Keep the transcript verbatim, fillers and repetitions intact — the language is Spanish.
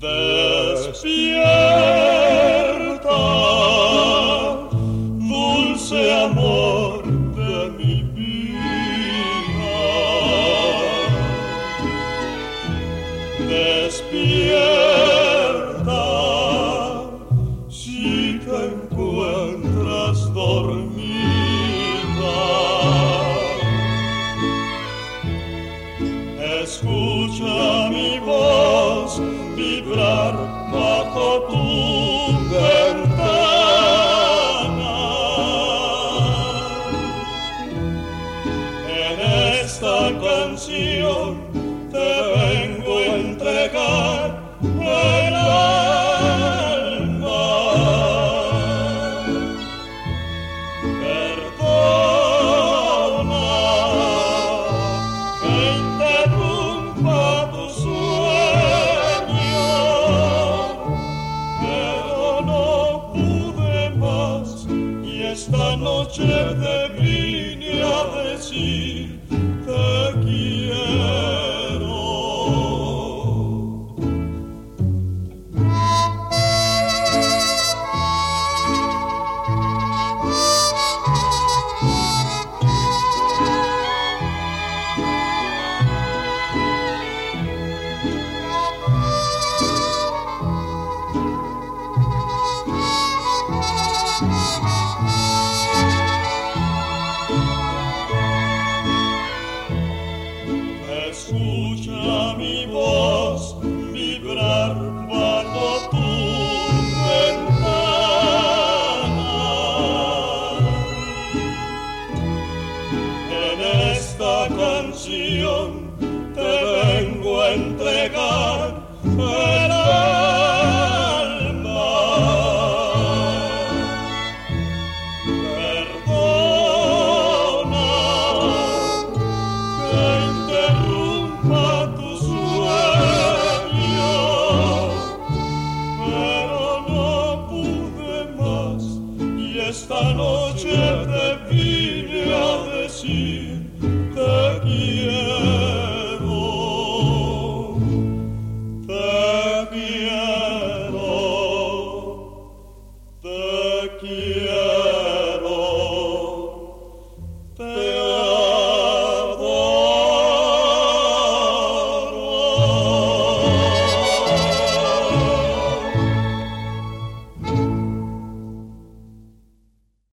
Despierta, dulce amor de mi vida. Despierta, si te encuentras dormida. Escucha mi voz vibrar bajo tu ventana. En esta canción te vengo a entregar el alma. Perdona que interrumpa tu sueño, pero no pude más y esta noche de